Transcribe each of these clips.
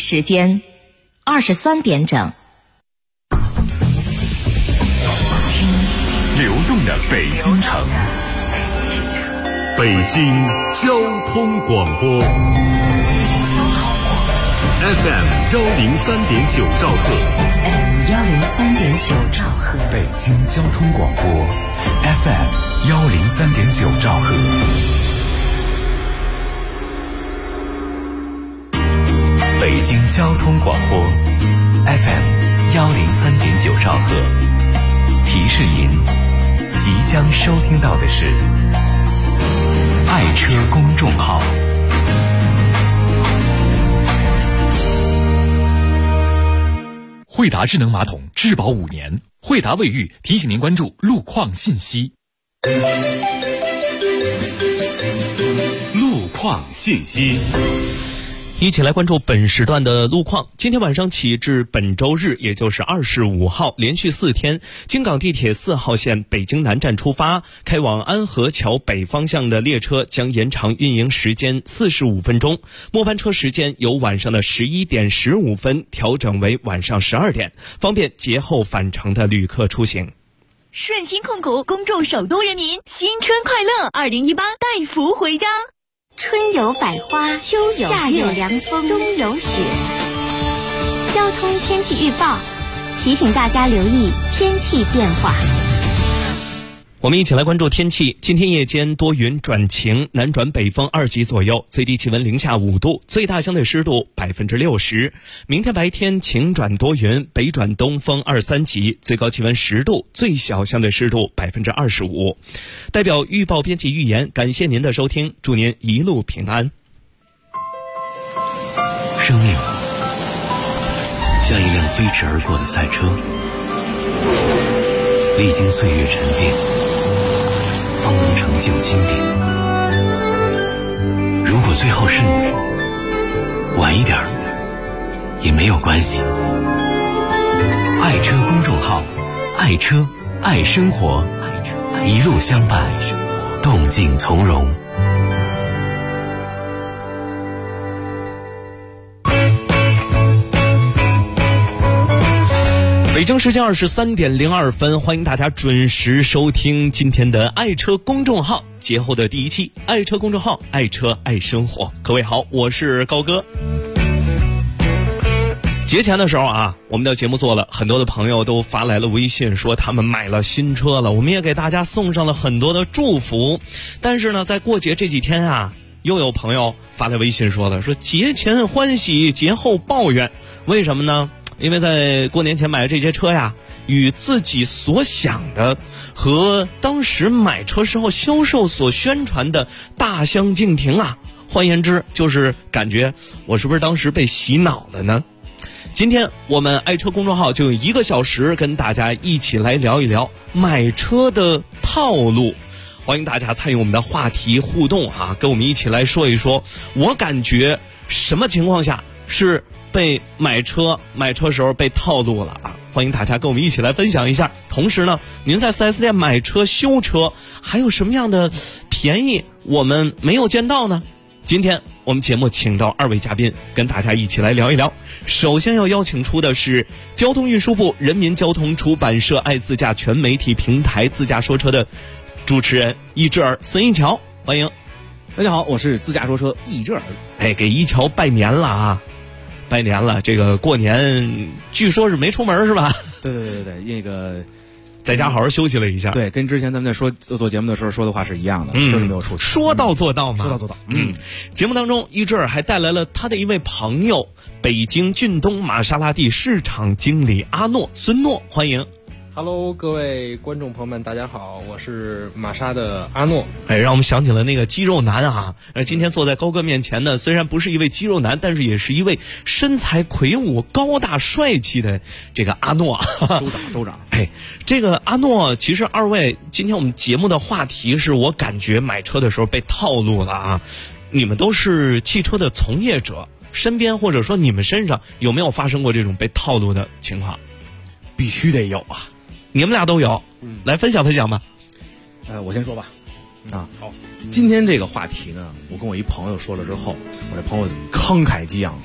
时间23点整。 流动的北京城，北京交通广播 FM 103.9兆赫， 103.9兆赫， 北京交通广播 FM 103.9兆赫。北京交通广播 FM 103.9兆赫，提示您即将收听到的是爱车公众号。惠达智能马桶质保5年，惠达卫浴提醒您关注路况信息。路况信息， 一起来关注本时段的路况。今天晚上起至本周日，也就是25号，连续4天，京港地铁4号线北京南站出发开往安河桥北方向的列车将延长运营时间45分钟，末班车时间由晚上的11点15分调整为晚上12点，方便节后返程的旅客出行。 顺鑫控股恭祝首都人民新春快乐，2018带福回家。 春有百花，秋有夏有凉风，冬有雪。交通天气预报提醒大家留意天气变化。 我们一起来关注天气。今天夜间多云转晴，南转北风2级左右，最低气温零下5度，最大相对湿度60%。明天白天晴转多云，北转东风2、3级，最高气温10度，最小相对湿度25%。代表预报编辑预言，感谢您的收听，祝您一路平安。 生命像一辆飞驰而过的赛车，历经岁月沉淀，方能成就经典。如果最后是你，晚一点也没有关系。爱车公众号，爱车爱生活，一路相伴，动静从容。 北京时间23点02分，欢迎大家准时收听今天的爱车公众号节后的第一期。爱车公众号，爱车爱生活。各位好，我是高哥。节前的时候啊，我们的节目做了，很多的朋友都发来了微信说他们买了新车了，我们也给大家送上了很多的祝福。但是呢，在过节这几天啊，又有朋友发来微信说了，说节前欢喜，节后抱怨。为什么呢？因为在过年前买的这些车呀，与自己所想的和当时买车时候销售所宣传的大相径庭啊。换言之，就是感觉我是不是当时被洗脑了呢？今天我们爱车公众号就用1个小时跟大家一起来聊一聊买车的套路。欢迎大家参与我们的话题互动啊，跟我们一起来说一说，我感觉什么情况下是被买车时候被套路了啊！欢迎大家跟我们一起来分享一下。同时呢，您在 4S 店买车修车还有什么样的便宜我们没有见到呢？今天我们节目请到2位嘉宾跟大家一起来聊一聊。首先要邀请出的是交通运输部人民交通出版社爱自驾全媒体平台自驾说车的主持人易智儿孙一桥，欢迎。 大家好，我是自驾说车易智儿。 给一桥拜年了啊！拜年了，这个过年据说是没出门是吧？ 对，那个在家好好休息了一下。 对，跟之前咱们在说做节目的时候说的话是一样的，就是没有出。 说到做到嘛， 说到做到。 节目当中，易智儿还带来了他的一位朋友，北京俊东玛莎拉蒂市场经理阿诺孙诺，欢迎。 Hello， 各位观众朋友们，大家好，我是玛莎的阿诺。 让我们想起了那个肌肉男啊！今天坐在高哥面前呢，虽然不是一位肌肉男，但是也是一位身材魁梧、高大帅气的这个阿诺。 州长。 这个阿诺，其实2位今天我们节目的话题是我感觉买车的时候被套路了啊！你们都是汽车的从业者，身边或者说你们身上有没有发生过这种被套路的情况？ 必须得有啊！ 你们俩都有，来分享分享吧。 我先说吧。好。今天这个话题呢，我跟我一朋友说了之后，我这朋友慷慨激昂，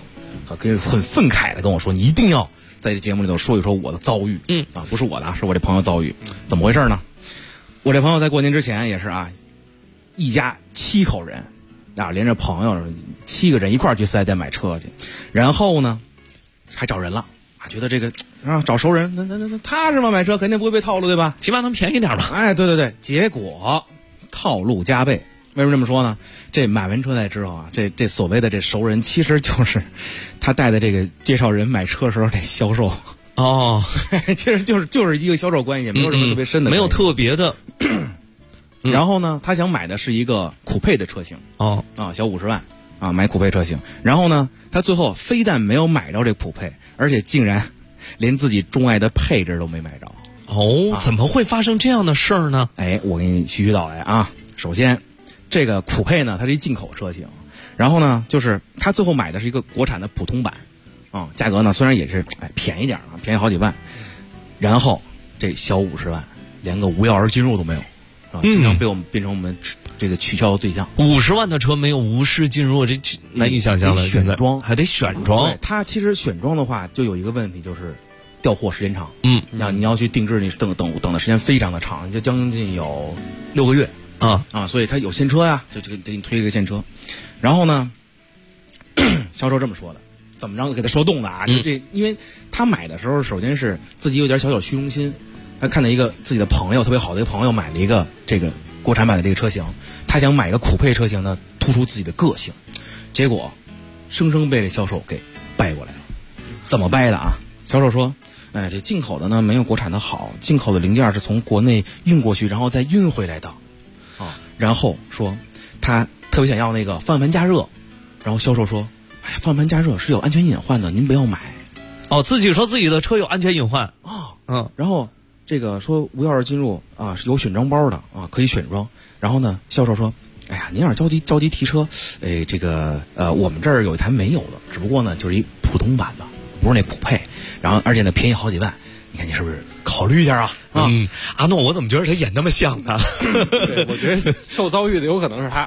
很愤慨的跟我说，你一定要在这节目里头说一说我的遭遇。不是我的，是我这朋友遭遇。怎么回事呢？我这朋友在过年之前也是啊，一家7口人啊，连着朋友7个人一块儿去4S店买车去，然后呢还找人了啊，觉得这个啊找熟人，那踏实嘛，买车肯定不会被套路，对吧？ 起码能便宜点吧。 哎，对，结果套路加倍。为什么这么说呢？这买完车才知道啊，这所谓的这熟人，其实就是他带的这个介绍人买车时候这销售。其实就是一个销售关系，没有什么特别深的， 没有特别的。 然后呢，他想买的是一个酷配的车型。小50万啊，买酷配车型。然后呢，他最后非但没有买着这酷配，而且竟然连自己钟爱的配置都没买着。 怎么会发生这样的事儿呢？ 我给你絮絮道来啊。首先，这个酷配呢，它是一进口车型，然后呢，就是他最后买的是一个国产的普通版。价格呢虽然也是便宜点啊，便宜好几万，然后这小50万连个无钥匙进入都没有啊，经常被我们变成我们这个取消的对象。 50万的车没有无视进入，这难以想象了。 选装还得选装， 对，它其实选装的话就有一个问题，就是调货时间长。你要去定制，你等的时间非常的长，就将近有6个月所以它有现车呀，就给你推一个现车。然后呢，销售这么说的。怎么着给他说动的啊？就这，因为他买的时候，首先是自己有点小虚荣心，他看到一个自己的朋友特别好的一个朋友买了一个这个国产版的这个车型，他想买一个酷配车型呢，突出自己的个性，结果生生被这销售给掰过来了。怎么掰的啊？销售说，这进口的呢没有国产的好，进口的零件是从国内运过去，然后再运回来的然后说他特别想要那个方向盘加热，然后销售说。方向盘加热是有安全隐患的，您不要买。 自己说自己的车有安全隐患然后这个说无钥匙进入啊，是有选装包的啊，可以选装。然后呢，销售说，您要是着急提车，这个我们这儿有一台没有的，只不过呢就是一普通版的，不是那酷配，然后而且呢便宜好几万，你看你是不是考虑一下啊？ 阿诺，我怎么觉得他演那么像呢？ 对，我觉得受遭遇的有可能是他。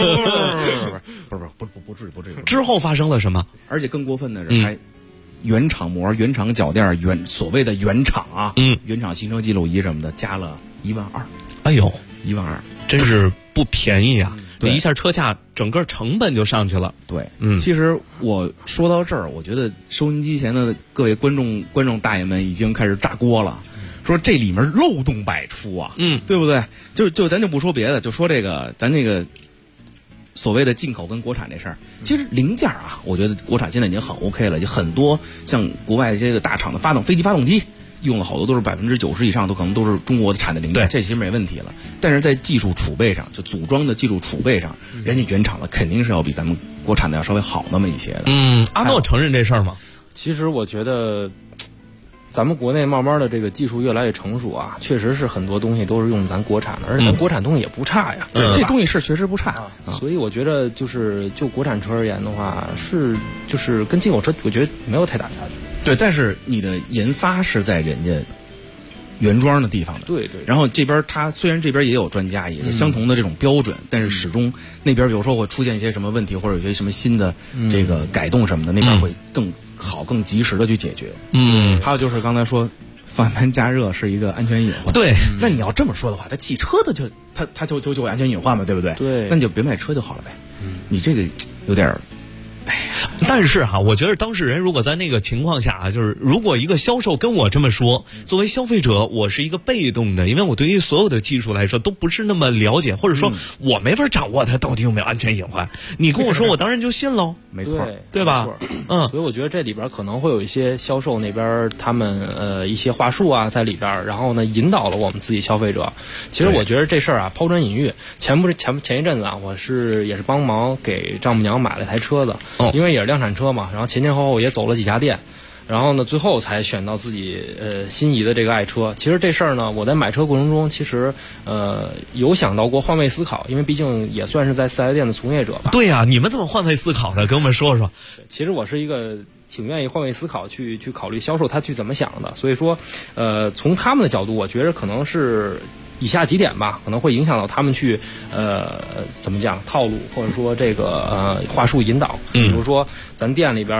不至于。 之后发生了什么？ 而且更过分的是，还原厂膜、原厂脚垫、所谓的原厂啊，原厂行车记录仪什么的，加了12000。 哎呦 ，12000， 真是不便宜啊！一下车价整个成本就上去了。 对，其实我说到这儿，我觉得收音机前的各位观众大爷们已经开始炸锅了。说这里面漏洞百出啊，对不对？就咱就不说别的，就说这个咱那个所谓的进口跟国产这事儿，其实零件啊，我觉得国产现在已经很 OK 了，就很多像国外一些个大厂的飞机发动机用了好多都是90%以上都可能都是中国产的零件，这其实没问题了。但是在技术储备上，就组装的技术储备上，人家原厂的肯定是要比咱们国产的要稍微好那么一些的。 阿诺承认这事儿吗？ 其实我觉得。咱们国内慢慢的这个技术越来越成熟啊，确实是很多东西都是用咱国产的，而且咱国产东西也不差呀。 这东西是确实不差所以我觉得就国产车而言的话，就是跟进口车，我觉得没有太大差距。 对，但是你的研发是在人家原装的地方的， 对。 然后这边它虽然这边也有专家，也是相同的这种标准，但是始终那边有时候会出现一些什么问题，或者有些什么新的这个改动什么的，那边会更好、更及时的去解决。还有就是刚才说方向盘加热是一个安全隐患。 对， 那你要这么说的话，它汽车的它就有安全隐患嘛，对不对？ 对， 那你就别买车就好了呗。你这个有点。 但是我觉得当事人如果在那个情况下就是如果一个销售跟我这么说，作为消费者我是一个被动的，因为我对于所有的技术来说都不是那么了解，或者说我没法掌握它到底有没有安全隐患。你跟我说，我当然就信喽。 没错， 对吧？ 所以我觉得这里边可能会有一些销售那边他们一些话术啊在里边，然后呢引导了我们自己消费者。其实我觉得这事儿啊抛砖引玉。前一阵子啊，我也是帮忙给丈母娘买了台车子，因为也是量产车嘛，然后前后也走了几家店。然后呢，最后才选到自己心仪的这个爱车。其实这事儿呢，我在买车过程中，其实有想到过换位思考，因为毕竟也算是在4S店的从业者吧。 对呀，你们怎么换位思考的？跟我们说说。 其实我是一个挺愿意换位思考去考虑销售他去怎么想的，所以说从他们的角度，我觉得可能是以下几点吧，可能会影响到他们去怎么讲套路，或者说这个话术引导。比如说咱店里边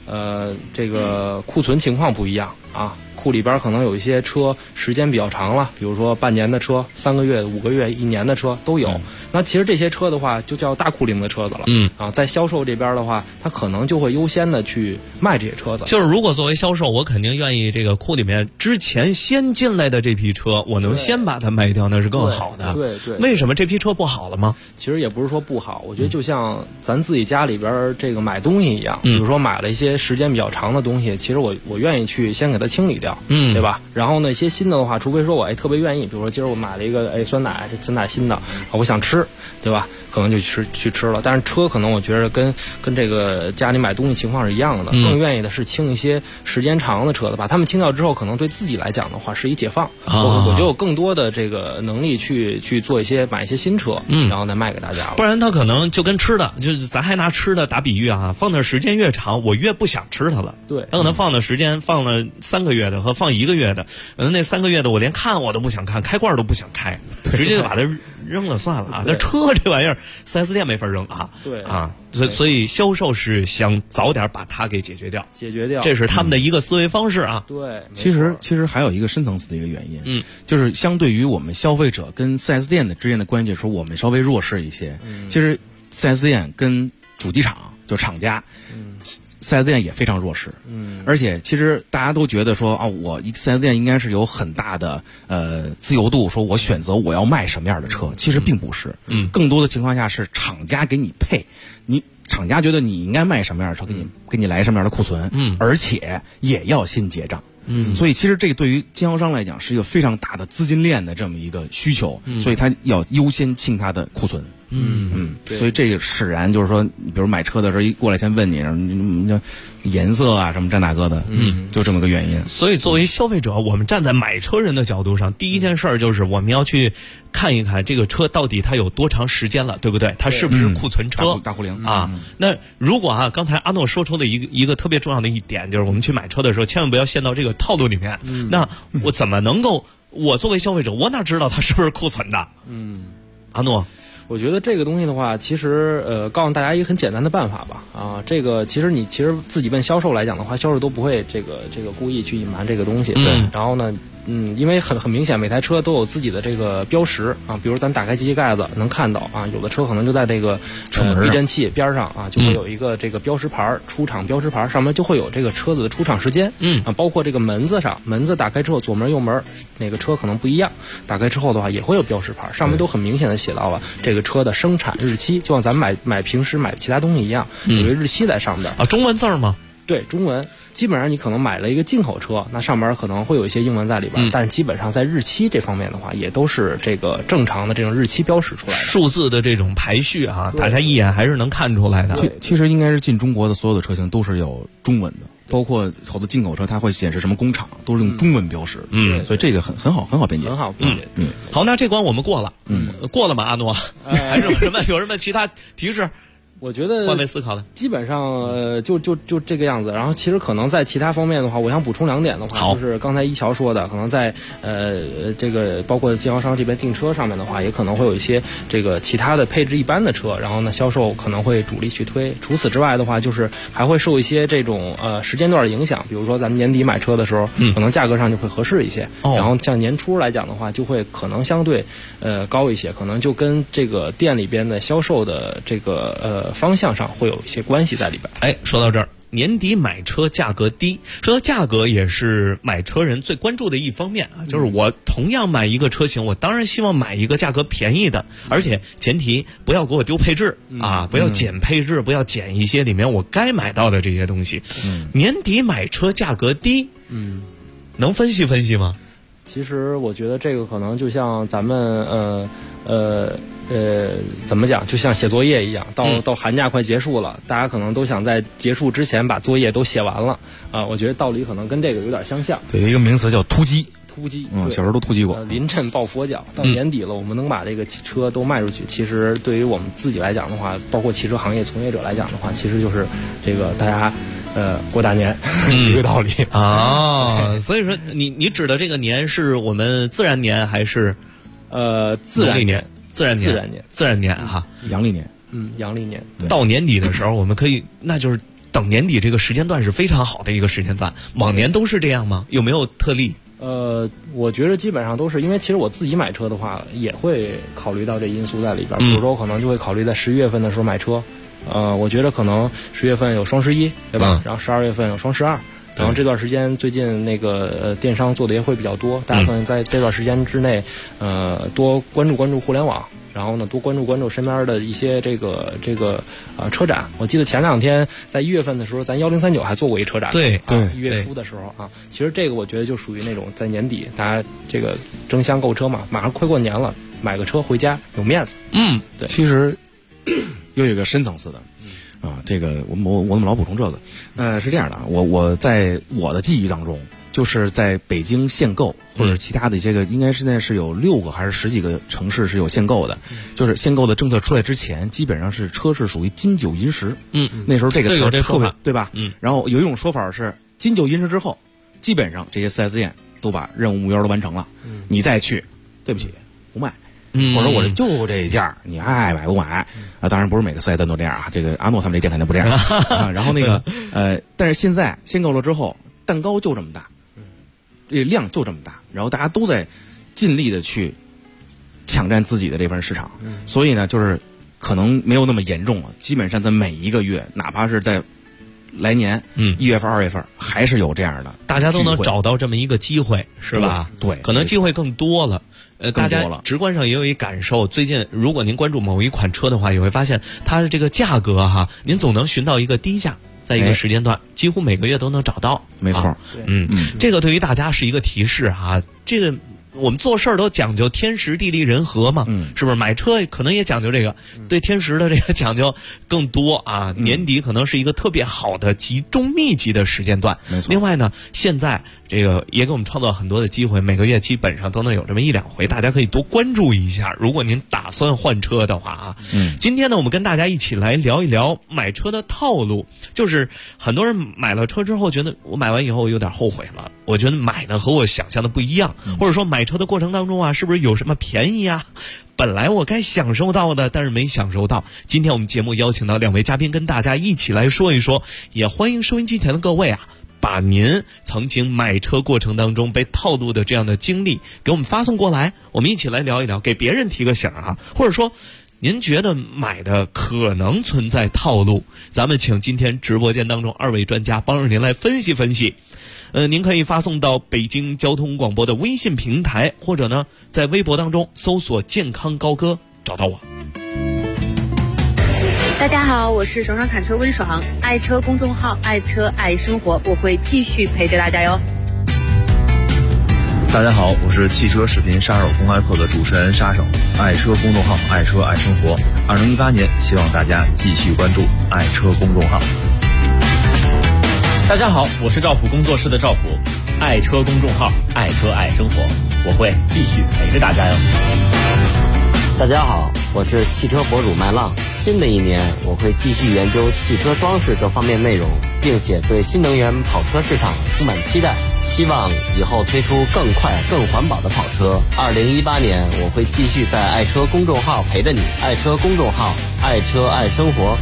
这个库存情况不一样啊。库里边可能有一些车时间比较长了，比如说半年的车、3个月、5个月、1年的车都有。那其实这些车的话，就叫大库龄的车子了。在销售这边的话，他可能就会优先的去卖这些车子。 就是如果作为销售，我肯定愿意这个库里面之前先进来的这批车，我能先把它卖掉，那是更好的。 对。 为什么这批车不好了吗？ 其实也不是说不好，我觉得就像咱自己家里边这个买东西一样，比如说买了一些时间比较长的东西，其实我愿意去先给它清理掉。对吧？然后呢，一些新的话，除非说我特别愿意，比如说今儿我买了一个酸奶，这酸奶新的，我想吃，对吧？可能就去吃了。但是车可能我觉得跟这个家里买东西情况是一样的，更愿意的是清一些时间长的车子，把它们清掉之后，可能对自己来讲的话是一解放。我就有更多的这个能力去做买一些新车，然后再卖给大家了。 不然他可能就跟吃的，就是咱还拿吃的打比喻啊，放的时间越长，我越不想吃它了。 对， 他可能放的时间放了3个月的和放1个月的，那3个月的我连看我都不想看，开罐都不想开，直接就把它扔了算了啊。那车这玩意儿4S 店没法扔啊。 对啊，所以销售是想早点把它给解决掉，这是他们的一个思维方式啊。 对， 其实还有一个深层次的一个原因，就是相对于我们消费者跟 4S 店的之间的关系，说我们稍微弱势一些。其实 4S 店跟主机厂就厂家。4S 店也非常弱势，而且其实大家都觉得说我一 4S 店应该是有很大的自由度，说我选择我要卖什么样的车，其实并不是，更多的情况下是厂家给你配，厂家觉得你应该卖什么样的车，给你来什么样的库存，而且也要先结账。所以其实这个对于经销商来讲是一个非常大的资金链的这么一个需求，所以他要优先清他的库存。所以这个使然就是说，比如买车的时候一过来先问你颜色啊什么这那个的，就这么个原因。 所以作为消费者，我们站在买车人的角度上，第一件事就是我们要去看一看这个车到底它有多长时间了，对不对？它是不是库存车？ 大库龄啊。那如果刚才阿诺说出的一个特别重要的一点，就是我们去买车的时候，千万不要陷到这个套路里面。那我怎么能够？我作为消费者，我哪知道它是不是库存的？阿诺。 我觉得这个东西的话，其实告诉大家一个很简单的办法吧。这个其实自己问销售来讲的话，销售都不会这个故意去隐瞒这个东西。对。然后呢，因为很明显，每台车都有自己的这个标识啊，比如咱打开机器盖子能看到啊，有的车可能就在这个避震器边上啊，就会有一个这个标识牌，出厂标识牌上面就会有这个车子的出厂时间。包括这个门子上，门子打开之后左门右门哪个车可能不一样，打开之后的话也会有标识牌，上面都很明显的写到了这个车的生产日期，就像咱们平时买其他东西一样，有一个日期在上面啊，中文字吗？ 对，中文。基本上你可能买了一个进口车，那上面可能会有一些英文在里边，但基本上在日期这方面的话，也都是这个正常的这种日期标识出来的。 数字的这种排序大家一眼还是能看出来的。 其实应该是进中国的所有的车型都是有中文的，包括好多进口车它会显示什么工厂，都是用中文标识。所以这个很好辨别。 很好辨别。 好，那这关我们过了。过了吗？阿诺？还是有什么其他提示？ 我觉得换位思考的， 基本上就这个样子。然后其实可能在其他方面的话，我想补充2点的话，就是刚才一桥说的，可能在这个包括经销商这边订车上面的话，也可能会有一些这个其他的配置一般的车，然后呢销售可能会主力去推。除此之外的话，就是还会受一些这种时间段的影响，比如说咱们年底买车的时候，可能价格上就会合适一些。然后像年初来讲的话，就会可能相对高一些，可能就跟这个店里边的销售的这个方向上会有一些关系在里边。 说到这儿，年底买车价格低，说到价格也是买车人最关注的一方面啊。就是我同样买一个车型，我当然希望买一个价格便宜的，而且前提不要给我丢配置不要减配置，不要减一些里面我该买到的这些东西。年底买车价格低，能分析分析吗？ 其实我觉得这个可能就像咱们怎么讲？就像写作业一样，到寒假快结束了，大家可能都想在结束之前把作业都写完了啊。我觉得道理可能跟这个有点相像。 对，一个名词叫突击。小时候都突击过。 临阵抱佛脚，到年底了，我们能把这个车都卖出去，其实对于我们自己来讲的话，包括汽车行业从业者来讲的话，其实就是这个大家过大年一个道理啊。所以说你指的这个年是我们自然年还是自然年？ 自然年哈， 阳历年。 阳历年。 到年底的时候，我们可以，那就是等年底这个时间段是非常好的一个时间段，往年都是这样吗？有没有特例？ 我觉得基本上都是，因为其实我自己买车的话，也会考虑到这因素在里边。比如说，我可能就会考虑在11月份的时候买车。我觉得可能10月份有双11，对吧？然后12月份有双12。然后这段时间最近那个电商做的也会比较多，大家可能在这段时间之内，多关注互联网。然后呢，多关注身边的一些这个车展。我记得前2天在1月份的时候，咱1039还做过一车展。 对 ，1月初的时候啊，其实这个我觉得就属于那种在年底大家这个争相购车嘛，马上快过年了，买个车回家有面子。 对。其实又有一个深层次的这个我怎么老补充这个？是这样的，我在我的记忆当中。就是在北京限购或者其他的一些个，应该现在是有6个还是10几个城市是有限购的。就是限购的政策出来之前，基本上是车是属于金九银十。那时候这个词儿特别对吧？然后有一种说法是金九银十之后，基本上这些 4S 店都把任务目标都完成了。你再去，对不起，不卖。或者我就这价，你爱买不买啊？当然不是每个4S店都这样啊。这个阿诺他们这店肯定不这样啊。然后那个但是现在限购了之后，蛋糕就这么大。这量就这么大，然后大家都在尽力的去抢占自己的这份市场，所以呢，就是可能没有那么严重了。基本上在每一个月，哪怕是在来年1月份、2月份，还是有这样的， 大家都能找到这么一个机会，是吧？ 对， 可能机会更多了。大家直观上也有一感受。最近，如果您关注某一款车的话，也会发现它的这个价格您总能寻到一个低价。在一个时间段，几乎每个月都能找到。 没错， 这个对于大家是一个提示这个我们做事儿都讲究天时地利人和嘛，是不是？买车可能也讲究这个，对天时的这个讲究更多年底可能是一个特别好的集中密集的时间段。 没错。 另外呢，现在这个也给我们创造很多的机会，每个月基本上都能有这么1-2回，大家可以多关注一下。如果您打算换车的话今天呢，我们跟大家一起来聊一聊买车的套路。就是很多人买了车之后，觉得我买完以后有点后悔了。我觉得买的和我想象的不一样，或者说买车的过程当中是不是有什么便宜本来我该享受到的，但是没享受到。今天我们节目邀请到2位嘉宾，跟大家一起来说一说，也欢迎收音机前的各位把您曾经买车过程当中被套路的这样的经历给我们发送过来，我们一起来聊一聊，给别人提个醒或者说您觉得买的可能存在套路，咱们请今天直播间当中2位专家帮着您来分析分析。您可以发送到北京交通广播的微信平台，或者呢在微博当中搜索健康高歌找到我。 大家好，我是爽爽侃车温爽，爱车公众号爱车爱生活，我会继续陪着大家哟。 大家好，我是汽车视频杀手公开课的主持人杀手，爱车公众号爱车爱生活。2018年希望大家继续关注爱车公众号。 大家好，我是赵普工作室的赵普，爱车公众号爱车爱生活，我会继续陪着大家哟。 大家好，我是汽车博主麦浪，新的一年我会继续研究汽车装饰各方面内容，并且对新能源跑车市场充满期待，希望以后推出更快更环保的跑车。2018年我会继续在爱车公众号陪着你，爱车公众号爱车爱生活。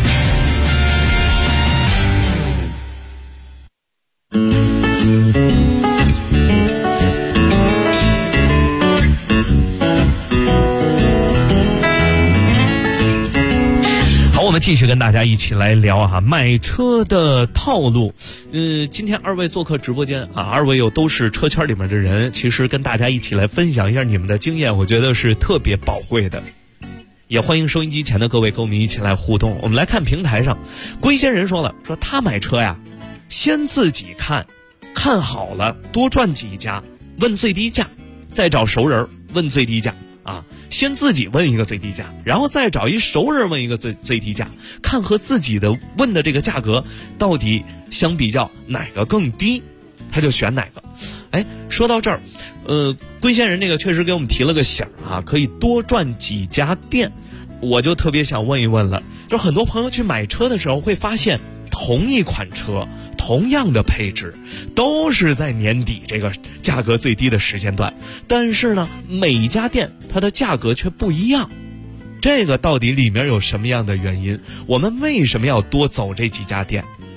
我们继续跟大家一起来聊买车的套路。今天2位做客直播间2位又都是车圈里面的人，其实跟大家一起来分享一下你们的经验，我觉得是特别宝贵的。也欢迎收音机前的各位跟我们一起来互动。我们来看平台上，龟仙人说了，说他买车先自己看好了，多转几家，问最低价，再找熟人问最低价先自己问一个最低价，然后再找一熟人问一个最低价，看和自己的问的这个价格到底相比较哪个更低，他就选哪个。说到这儿，龟仙人这个确实给我们提了个醒可以多转几家店。我就特别想问一问了，就很多朋友去买车的时候会发现，同一款车同样的配置都是在年底这个价格最低的时间段，但是呢每一家店它的价格却不一样。这个到底里面有什么样的原因？我们为什么要多走这几家店？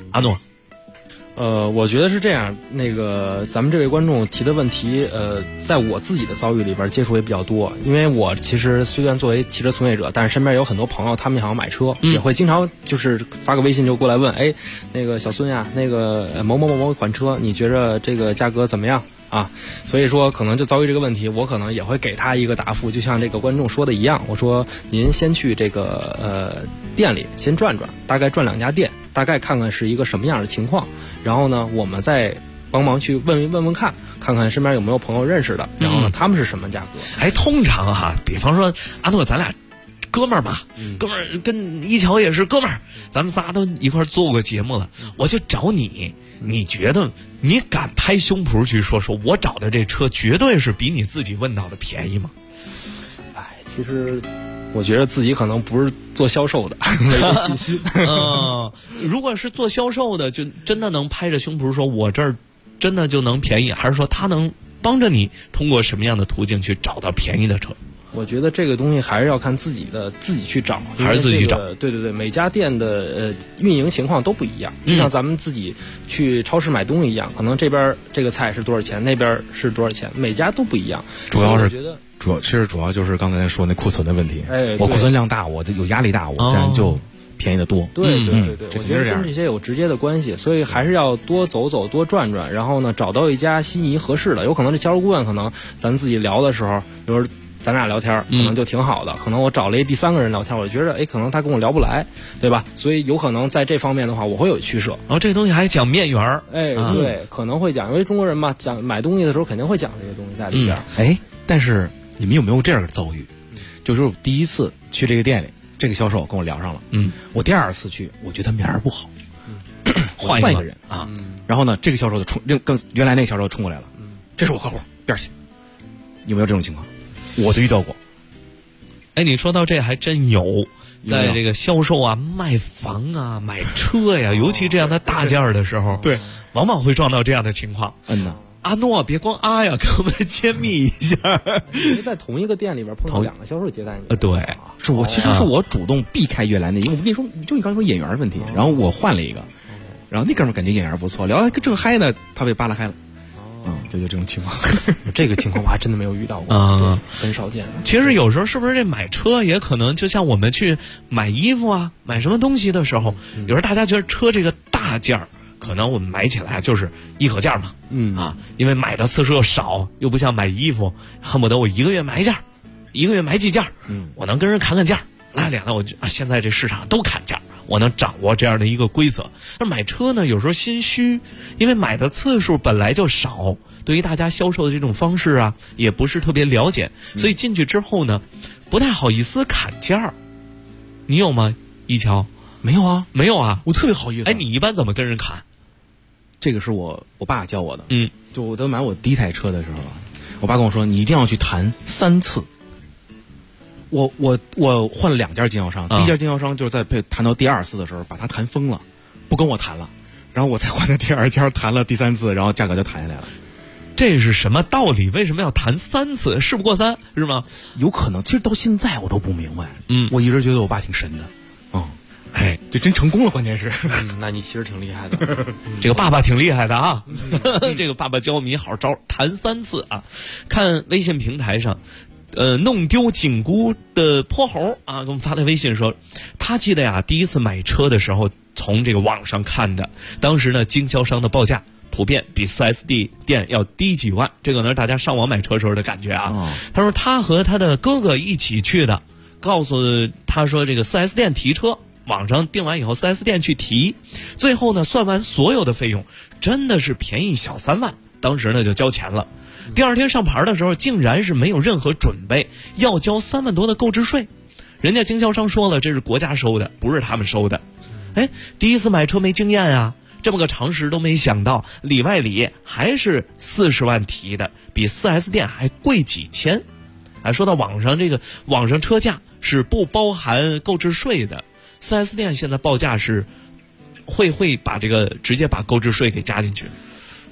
阿诺。 我觉得是这样。咱们这位观众提的问题，在我自己的遭遇里边接触也比较多。因为我其实虽然作为汽车从业者，但是身边有很多朋友，他们想要买车，也会经常就是发个微信就过来问，哎，小孙呀，某某某某款车，你觉着这个价格怎么样啊？所以说可能就遭遇这个问题，我可能也会给他一个答复，就像这个观众说的一样，我说您先去这个店里先转转，大概转2家店，大概看看是一个什么样的情况，然后呢，我们再帮忙去问看看身边有没有朋友认识的，然后呢，他们是什么价格？ 通常哈，比方说阿诺，咱俩哥们儿嘛，哥们儿跟一桥也是哥们儿，咱们仨都一块做过节目了，我就找你，你觉得你敢拍胸脯去说我找的这车绝对是比你自己问到的便宜吗？ 其实我觉得自己可能不是做销售的，没有信心。 如果是做销售的，就真的能拍着胸脯说我这儿真的就能便宜，还是说他能帮着你通过什么样的途径去找到便宜的车？ 我觉得这个东西还是要看自己去找， 还是自己找。 对，每家店的运营情况都不一样，就像咱们自己去超市买东西一样，可能这边这个菜是多少钱，那边是多少钱，每家都不一样。 主要就是刚才说那库存的问题。我库存量大，我就有压力大，我自然就便宜的多。 对，我觉得跟这些有直接的关系，所以还是要多走走，多转转，然后呢，找到一家心仪合适的。有可能这销售顾问可能咱自己聊的时候，比如说咱俩聊天可能就挺好的，可能我找了第3个人聊天，我就觉得可能他跟我聊不来，对吧？所以有可能在这方面的话，我会有取舍。 这个东西还讲面缘儿， 对，可能会讲，因为中国人嘛，讲买东西的时候肯定会讲这些东西在里边。 但是你们有没有这样的遭遇？就是我第一次去这个店里，这个销售跟我聊上了，我第2次去，我觉得面儿不好，换一个人啊，然后呢，这个销售就跟原来那个销售冲过来了，这是我客户，边去。有没有这种情况？我就遇到过。 你说到这还真有，在这个销售啊、卖房啊、买车呀，尤其这样的大件儿的时候， 对， 往往会撞到这样的情况。阿诺，别光呀，给我们揭秘一下。 在同一个店里边碰到2个销售接待你。 对， 其实是我主动避开原来那，因为我跟你说，就你刚才说演员的问题，然后我换了一个，然后那哥们感觉演员不错，聊得正嗨呢，他被扒拉开了。就有这种情况。 这个情况我还真的没有遇到过，很少见。 其实有时候是不是这买车也可能就像我们去买衣服啊、买什么东西的时候，有时候大家觉得车这个大件儿，可能我们买起来就是一口价嘛，因为买的次数又少，又不像买衣服，恨不得我1个月买1件，1个月买几件，我能跟人砍价，那两的我现在这市场都砍价，我能掌握这样的一个规则。而买车呢，有时候心虚，因为买的次数本来就少，对于大家销售的这种方式啊，也不是特别了解，所以进去之后呢，不太好意思砍价。你有吗，一桥？ 没有啊， 没有啊， 我特别好意思。 你一般怎么跟人砍？ 这个是我爸教我的。就我在买我第1台车的时候，我爸跟我说，你一定要去谈3次。我换了2家经销商，第1家经销商就是在谈到第2次的时候把他谈疯了，不跟我谈了，然后我才换到第2家谈了第3次，然后价格就谈下来了。 这是什么道理？为什么要谈3次？事不过3是吗？ 有可能，其实到现在我都不明白。我一直觉得我爸挺神的。这真成功了，关键是。 那你其实挺厉害的。 这个爸爸挺厉害的啊。这个爸爸教我们一好招，谈3次啊。看微信平台上。弄丢紧箍的泼猴啊，给我们发的微信说，他记得呀，第一次买车的时候从这个网上看的，当时呢经销商的报价普遍比 4S 店要低几万，这个呢是大家上网买车时候的感觉啊。他说他和他的哥哥一起去的，告诉他说这个 4S 店提车，网上订完以后 4S 店去提，最后呢算完所有的费用，真的是便宜小3万，当时呢就交钱了。第2天上牌的时候，竟然是没有任何准备，要交3万多的购置税。人家经销商说了，这是国家收的，不是他们收的。第一次买车没经验啊，这么个常识都没想到，里外里还是40万提的，比 4S 店还贵几千。说到网上这个网上车价是不包含购置税的， 4S 店现在报价是会把这个直接把购置税给加进去。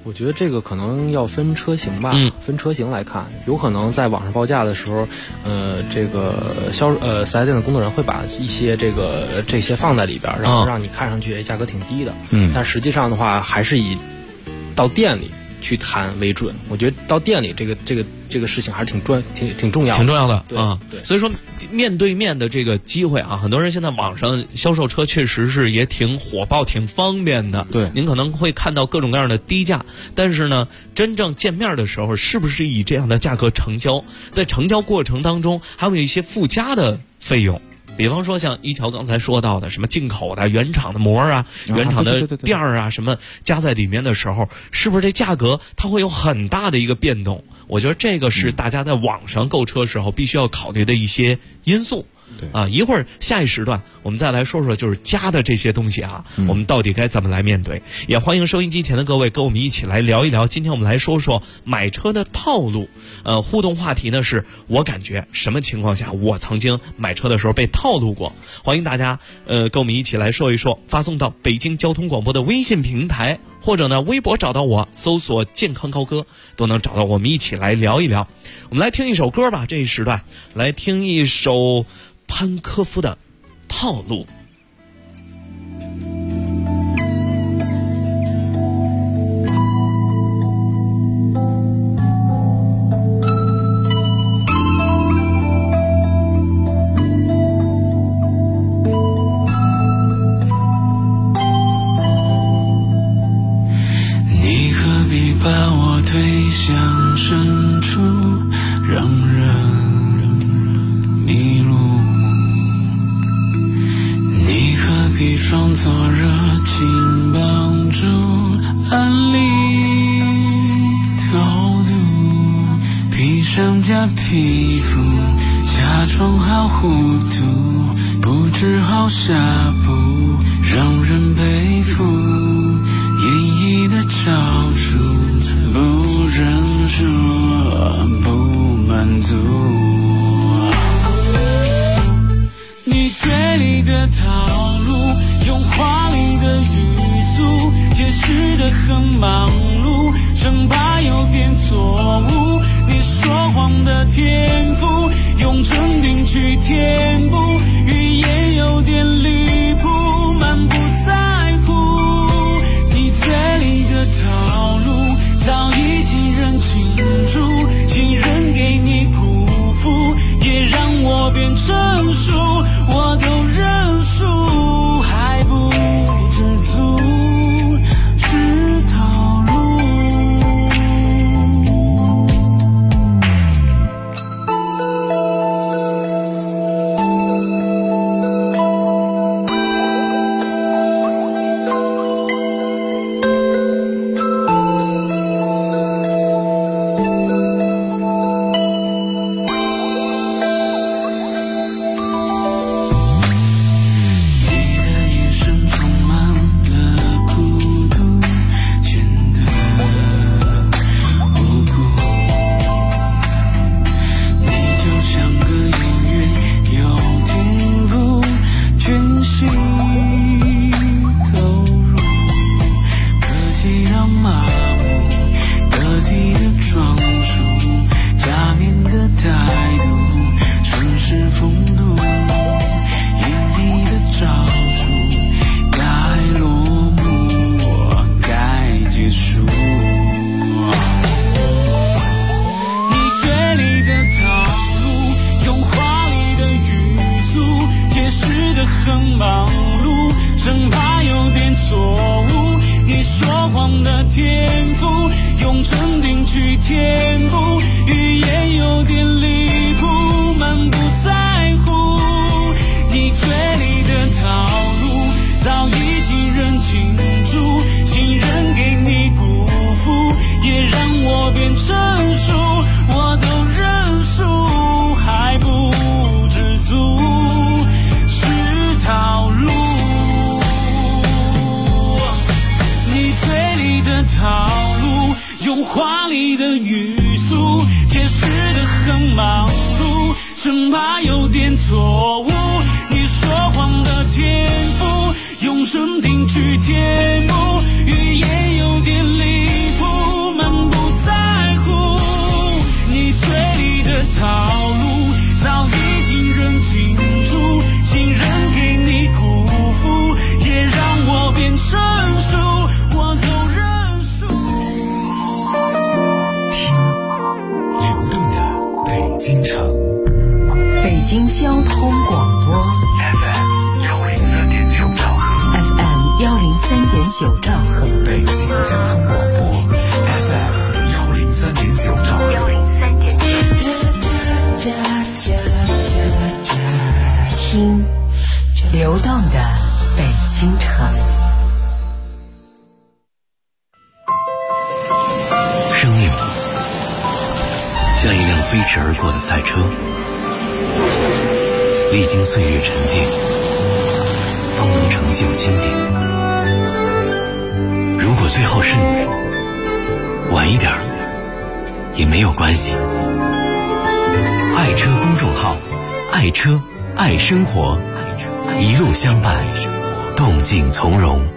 我觉得这个可能要分车型吧，分车型来看，有可能在网上报价的时候，这个4S店的工作人员会把一些这些放在里边，然后让你看上去价格挺低的，但实际上的话还是以到店里去谈为准。我觉得到店里这个事情还是挺重要的， 对，所以说面对面的这个机会啊，很多人现在网上销售车确实是也挺火爆、挺方便的。 对， 您可能会看到各种各样的低价，但是呢，真正见面的时候，是不是以这样的价格成交？在成交过程当中，还会有一些附加的费用。比方说像一桥刚才说到的什么进口的原厂的膜啊、原厂的垫儿啊，什么加在里面的时候，是不是这价格它会有很大的一个变动？我觉得这个是大家在网上购车时候必须要考虑的一些因素。 对啊，一会儿下一时段我们再来说说就是加的这些东西啊，我们到底该怎么来面对？也欢迎收音机前的各位跟我们一起来聊一聊。今天我们来说说买车的套路。互动话题呢是我感觉什么情况下我曾经买车的时候被套路过？欢迎大家跟我们一起来说一说，发送到北京交通广播的微信平台，或者呢微博找到我，搜索健康高歌都能找到我们一起来聊一聊。我们来听一首歌吧，这一时段来听一首潘科夫的套路。 你何必把我推向深处，让人迷路？你何必装作热情帮助安利偷渡？披上假皮肤，假装好糊涂，不知好下步，让人背负演绎的招数，不认输，不满足。你嘴里的套路，用华丽的语速解释得很忙碌，生怕有点错误。你说谎的天赋，用真定去填补，语言有点离谱，满不在乎。你嘴里的套路，早已经认清楚，信任给你辜负，也让我变成熟，我都认输，还不知足，是套路。华丽的语速解释得很忙碌，生怕有点错误。你说谎的天赋，用声听去填补，语言有点离谱， 京交通广播 FM 103.9兆赫 FM 103.9兆赫， 北京交通广播 FM 103.9兆赫。 听流动的北京城。 生命像一辆飞驰而过的赛车，历经岁月沉淀，方能成就经典。如果最后是你，晚一点也没有关系。爱车公众号，爱车爱生活，一路相伴，动静从容。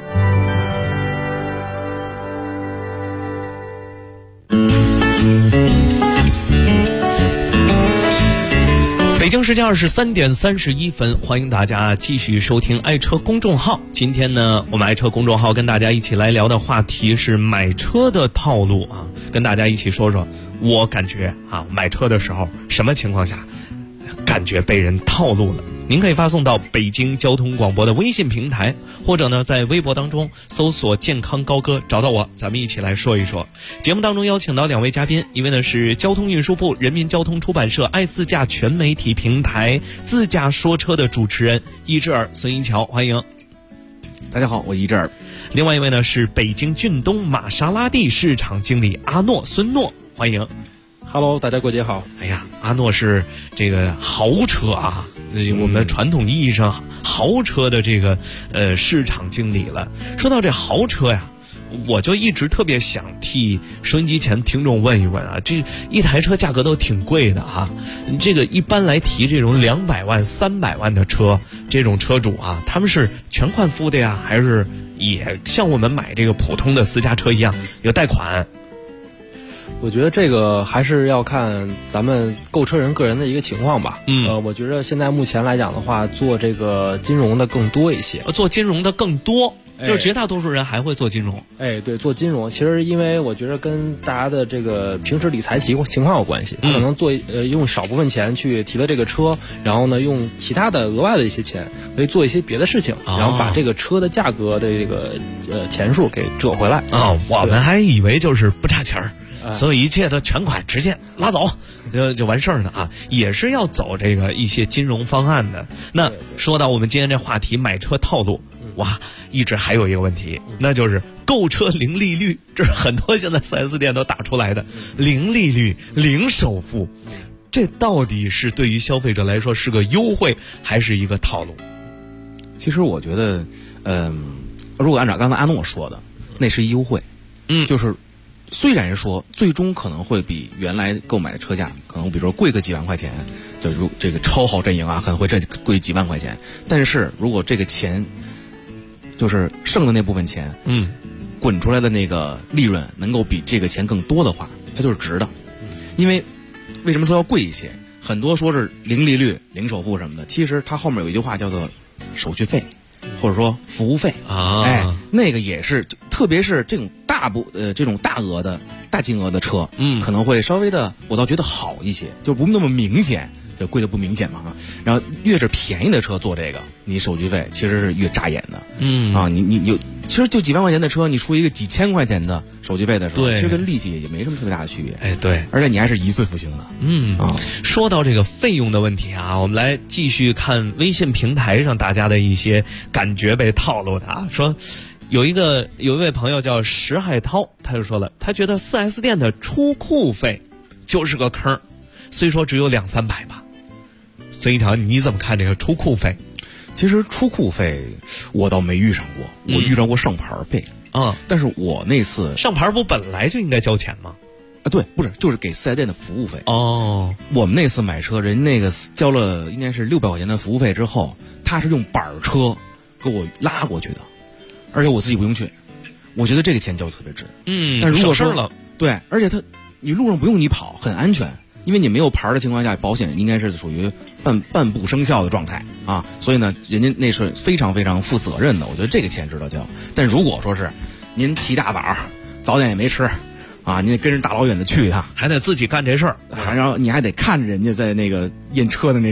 北京时间23点31分，欢迎大家继续收听爱车公众号。今天呢，我们爱车公众号跟大家一起来聊的话题是买车的套路啊，跟大家一起说说，我感觉啊，买车的时候什么情况下感觉被人套路了。您可以发送到北京交通广播的微信平台，或者呢在微博当中搜索健康高歌找到我，咱们一起来说一说。节目当中邀请到2位嘉宾，一位呢是交通运输部人民交通出版社爱自驾全媒体平台自驾说车的主持人易志尔孙一桥，欢迎。 大家好，我易志尔。 另外一位呢是北京骏东玛莎拉蒂市场经理阿诺孙诺，欢迎。 Hello， 大家过节好。 哎呀，阿诺是这个豪车啊，我们传统意义上豪车的这个市场经理了。说到这豪车呀，我就一直特别想替收音机前听众问一问啊，这一台车价格都挺贵的哈。这个一般来提这种200万、300万的车，这种车主啊，他们是全款付的呀，还是也像我们买这个普通的私家车一样有贷款？ 我觉得这个还是要看咱们购车人个人的一个情况吧。我觉得现在目前来讲的话，做这个金融的更多一些。 做金融的更多，就是绝大多数人还会做金融。 对，做金融，其实因为我觉得跟大家的这个平时理财情况有关系。他可能用少部分钱去提了这个车，然后呢用其他的额外的一些钱可以做一些别的事情，然后把这个车的价格的这个钱数给折回来。 我们还以为就是不差钱儿。所以一切的全款直接拉走就完事儿了啊，也是要走这个一些金融方案的。那说到我们今天这话题买车套路，哇，一直还有一个问题，那就是购车零利率，这是很多现在 4S 店都打出来的零利率、零首付，这到底是对于消费者来说是个优惠还是一个套路？ 其实我觉得如果按照刚才阿诺说的，那是优惠，就是虽然说最终可能会比原来购买的车价可能比如说贵个几万块钱，就如这个超豪阵营啊，可能会贵几万块钱，但是如果这个钱就是剩的那部分钱，滚出来的那个利润能够比这个钱更多的话，它就是值的。因为为什么说要贵一些？很多说是零利率、零首付什么的，其实它后面有一句话叫做手续费，或者说服务费啊，那个也是，特别是这种这种大金额的车，可能会稍微的，我倒觉得好一些，就不那么明显，就贵的不明显嘛啊。然后越是便宜的车做这个，你手续费其实是越扎眼的，你其实就几万块钱的车，你出一个几千块钱的手续费的时候，其实跟利息也没什么特别大的区别。 对， 而且你还是一次付清的。 说到这个费用的问题啊，我们来继续看微信平台上大家的一些感觉被套路的啊，说。有一位朋友叫石海涛，他就说了，他觉得 4S 店的出库费就是个坑，虽说只有200-300吧。孙一条，你怎么看这个出库费？ 其实出库费我倒没遇上过，我遇上过上牌费但是我那次上牌不本来就应该交钱吗？ 对，不是，就是给4S店的服务费。我们那次买车，人那个交了应该是600块钱的服务费之后，他是用板车给我拉过去的。而且我自己不用去，我觉得这个钱交的特别值。但如果说了， 对，而且你路上不用你跑，很安全，因为你没有牌的情况下，保险应该是属于半不生效的状态啊。所以呢，人家那是非常非常负责任的，我觉得这个钱值得交。但如果说是您起大早点也没吃啊，您得跟人大老远的去一趟， 还得自己干这事儿， 然后你还得看着人家在那个验车的那上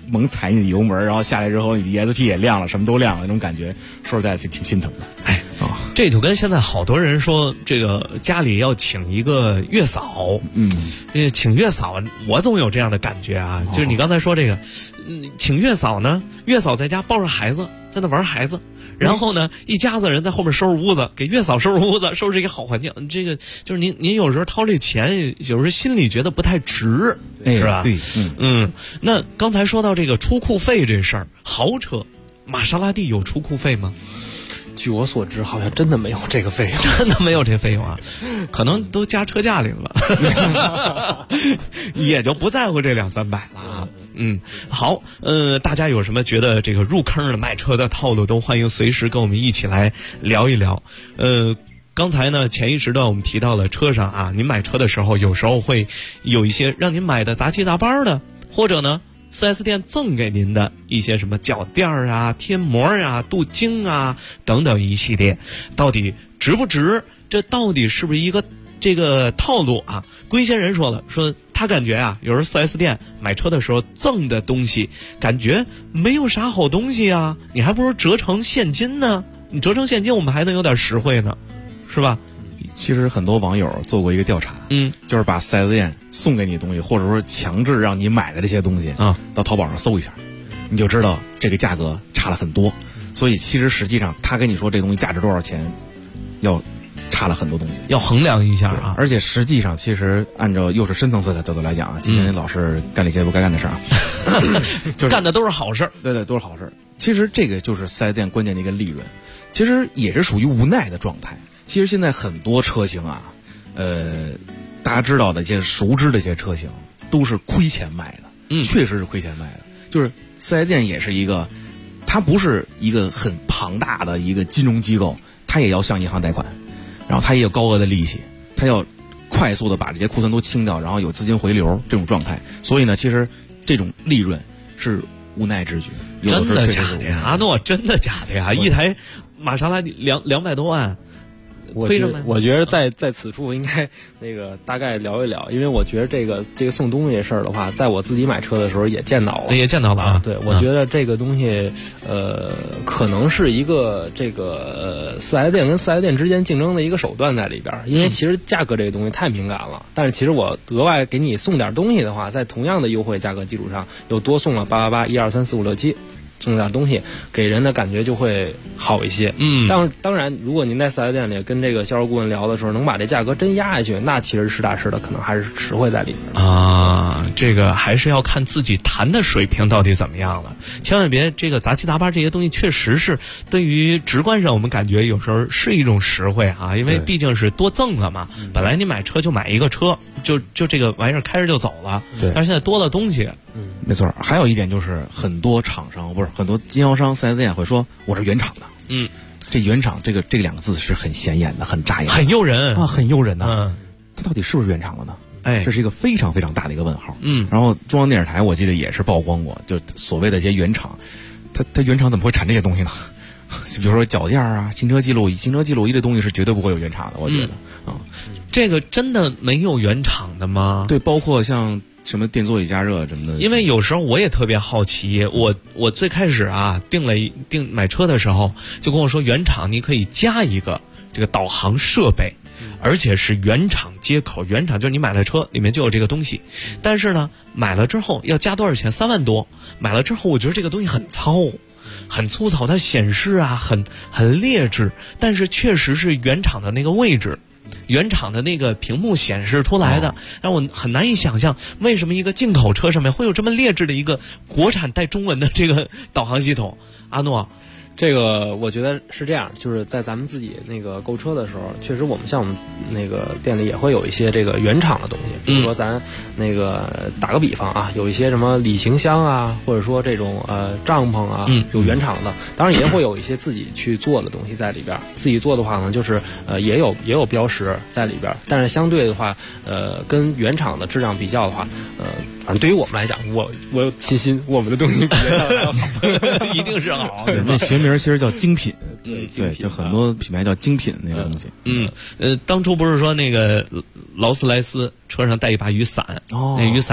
猛踩你的油门，然后下来之后你的 ESP 也亮了，什么都亮了，那种感觉说实在挺心疼的。 哎，这就跟现在好多人说这个家里要请一个月嫂，请月嫂，我总有这样的感觉啊，就是你刚才说这个，请月嫂呢，月嫂在家抱着孩子在那玩孩子。然后呢，一家子人在后面收拾屋子，给月嫂收拾屋子，收拾一个好环境。这个就是您有时候掏这钱，有时候心里觉得不太值，是吧？ 对， 那刚才说到这个出库费这事儿，豪车玛莎拉蒂有出库费吗？ 据我所知，好像真的没有这个费用， 真的没有这费用啊，可能都加车价里了，也就不在乎这200-300了啊。好，大家有什么觉得这个入坑的买车的套路，都欢迎随时跟我们一起来聊一聊。刚才呢，前一时段我们提到了车上啊，您买车的时候，有时候会有一些让您买的杂七杂八的，或者呢4S 店赠给您的一些什么脚垫啊、贴膜啊、镀金啊等等一系列，到底值不值？这到底是不是一个这个套路啊？龟仙人说了，说他感觉啊，有时候4S 店买车的时候赠的东西，感觉没有啥好东西啊，你还不如折成现金呢。你折成现金，我们还能有点实惠呢，是吧？ 其实很多网友做过一个调查，就是把4S 店送给你的东西，或者说强制让你买的这些东西啊，到淘宝上搜一下，你就知道这个价格差了很多。所以其实实际上他跟你说这东西价值多少钱，要差了很多东西， 要衡量一下啊。 而且实际上，其实按照又是深层次的角度来讲啊，今天老是干了一些不该干的事儿啊， 就是干的都是好事， 对，都是好事。其实这个就是4S店关键的一个利润，其实也是属于无奈的状态。其实现在很多车型啊，大家知道的一些熟知的一些车型，都是亏钱卖的，确实是亏钱卖的。就是4S店也是一个，它不是一个很庞大的一个金融机构，它也要向银行贷款，然后它也有高额的利息，它要快速的把这些库存都清掉，然后有资金回流这种状态。所以呢，其实这种利润是无奈之举。 真的假的呀？阿诺，真的假的呀？一台玛莎拉蒂200多万。 我觉得在此处应该那个大概聊一聊，因为我觉得这个送东西这事儿的话，在我自己买车的时候也见到了， 啊。 对，我觉得这个东西，可能是一个这个4S店跟4S店之间竞争的一个手段在里边，因为其实价格这个东西太敏感了。但是其实我额外给你送点东西的话，在同样的优惠价格基础上，又多送了888、1、2、3、4、5、6、7。送点东西给人的感觉就会好一些。当然，如果您在4S店里跟这个销售顾问聊的时候，能把这价格真压下去，那其实实打实的可能还是实惠在里面啊。这个还是要看自己谈的水平到底怎么样了，千万别这个杂七杂八这些东西，确实是对于直观上我们感觉有时候是一种实惠啊，因为毕竟是多赠了嘛。本来你买车就买一个车，就这个玩意儿开着就走了， 对。 但是现在多了东西。 没错，还有一点就是很多厂商不是很多经销商4S店会说我是原厂的，这原厂这个2个字是很显眼的，很扎眼， 很诱人啊，很诱人呐。它到底是不是原厂的呢？这是一个非常非常大的一个问号。然后中央电视台我记得也是曝光过，就所谓的一些原厂，它原厂怎么会产这些东西呢？比如说脚垫啊、行车记录仪这东西是绝对不会有原厂的，我觉得这个真的没有原厂的吗？ 对，包括像什么电座椅加热什么的。 因为有时候我也特别好奇，我最开始啊订买车的时候就跟我说，原厂你可以加一个这个导航设备，而且是原厂接口，原厂就是你买了车里面就有这个东西。但是呢，买了之后要加多少钱？3万多。买了之后我觉得这个东西很粗糙，它显示啊很劣质，但是确实是原厂的那个位置。原厂的那个屏幕显示出来的，让我很难以想象为什么一个进口车上面会有这么劣质的一个国产带中文的这个导航系统。阿诺， 这个我觉得是这样，就是在咱们自己那个购车的时候，确实我们那个店里也会有一些这个原厂的东西，比如说咱那个打个比方啊，有一些什么礼行箱啊，或者说这种帐篷啊，有原厂的，当然也会有一些自己去做的东西在里边。自己做的话呢，就是也有标识在里边，但是相对的话，跟原厂的质量比较的话，反正对于我们来讲，我有信心，我们的东西比原厂要好， 一定是好。 那学名其实叫精品，对，就很多品牌叫精品那个东西。 当初不是说那个劳斯莱斯车上带一把雨伞，那雨伞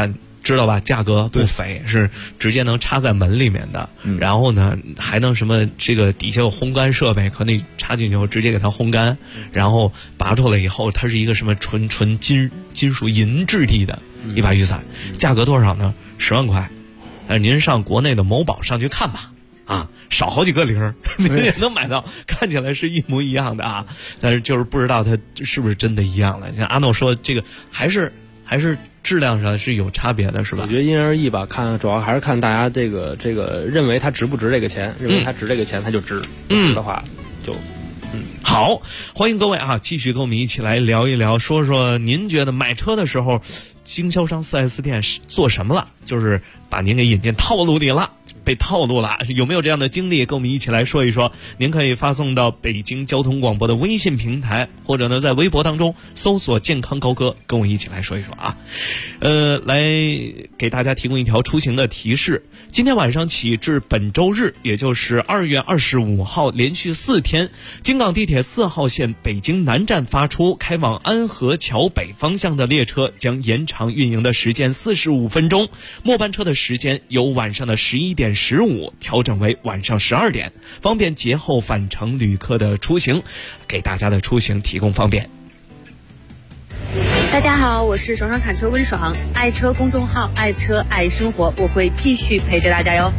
知道吧？价格不菲，是直接能插在门里面的。然后呢，还能什么这个底下有烘干设备，可以插进去后直接给它烘干，然后拔出来以后，它是一个什么纯金属银质地的一把雨伞，价格多少呢？10万块。您上国内的某宝上去看吧，啊，少好几个零，您也能买到，看起来是一模一样的啊，但是就是不知道它是不是真的一样了。像阿诺说，这个还是质量上是有差别的，是吧？ 我觉得因人而异吧，主要还是看大家这个认为它值不值这个钱，认为它值这个钱，它就值，不值的话就。 好，欢迎各位啊，继续跟我们一起来聊一聊，说说您觉得买车的时候，经销商 4S 店做什么了？就是把您给引进套路里了，被套路了，有没有这样的经历？跟我们一起来说一说。您可以发送到北京交通广播的微信平台，或者呢在微博当中搜索健康高歌，跟我一起来说一说啊。来给大家提供一条出行的提示，今天晚上起至本周日，也就是2月25号连续4天，京港地铁4号线北京南站发出开往安河桥北方向的列车将延长运营的时间45分钟，末班车的时间由晚上的11点15调整为晚上12点，方便节后返程旅客的出行，给大家的出行提供方便。 大家好，我是爽爽侃车温爽，爱车公众号爱车爱生活，我会继续陪着大家哟。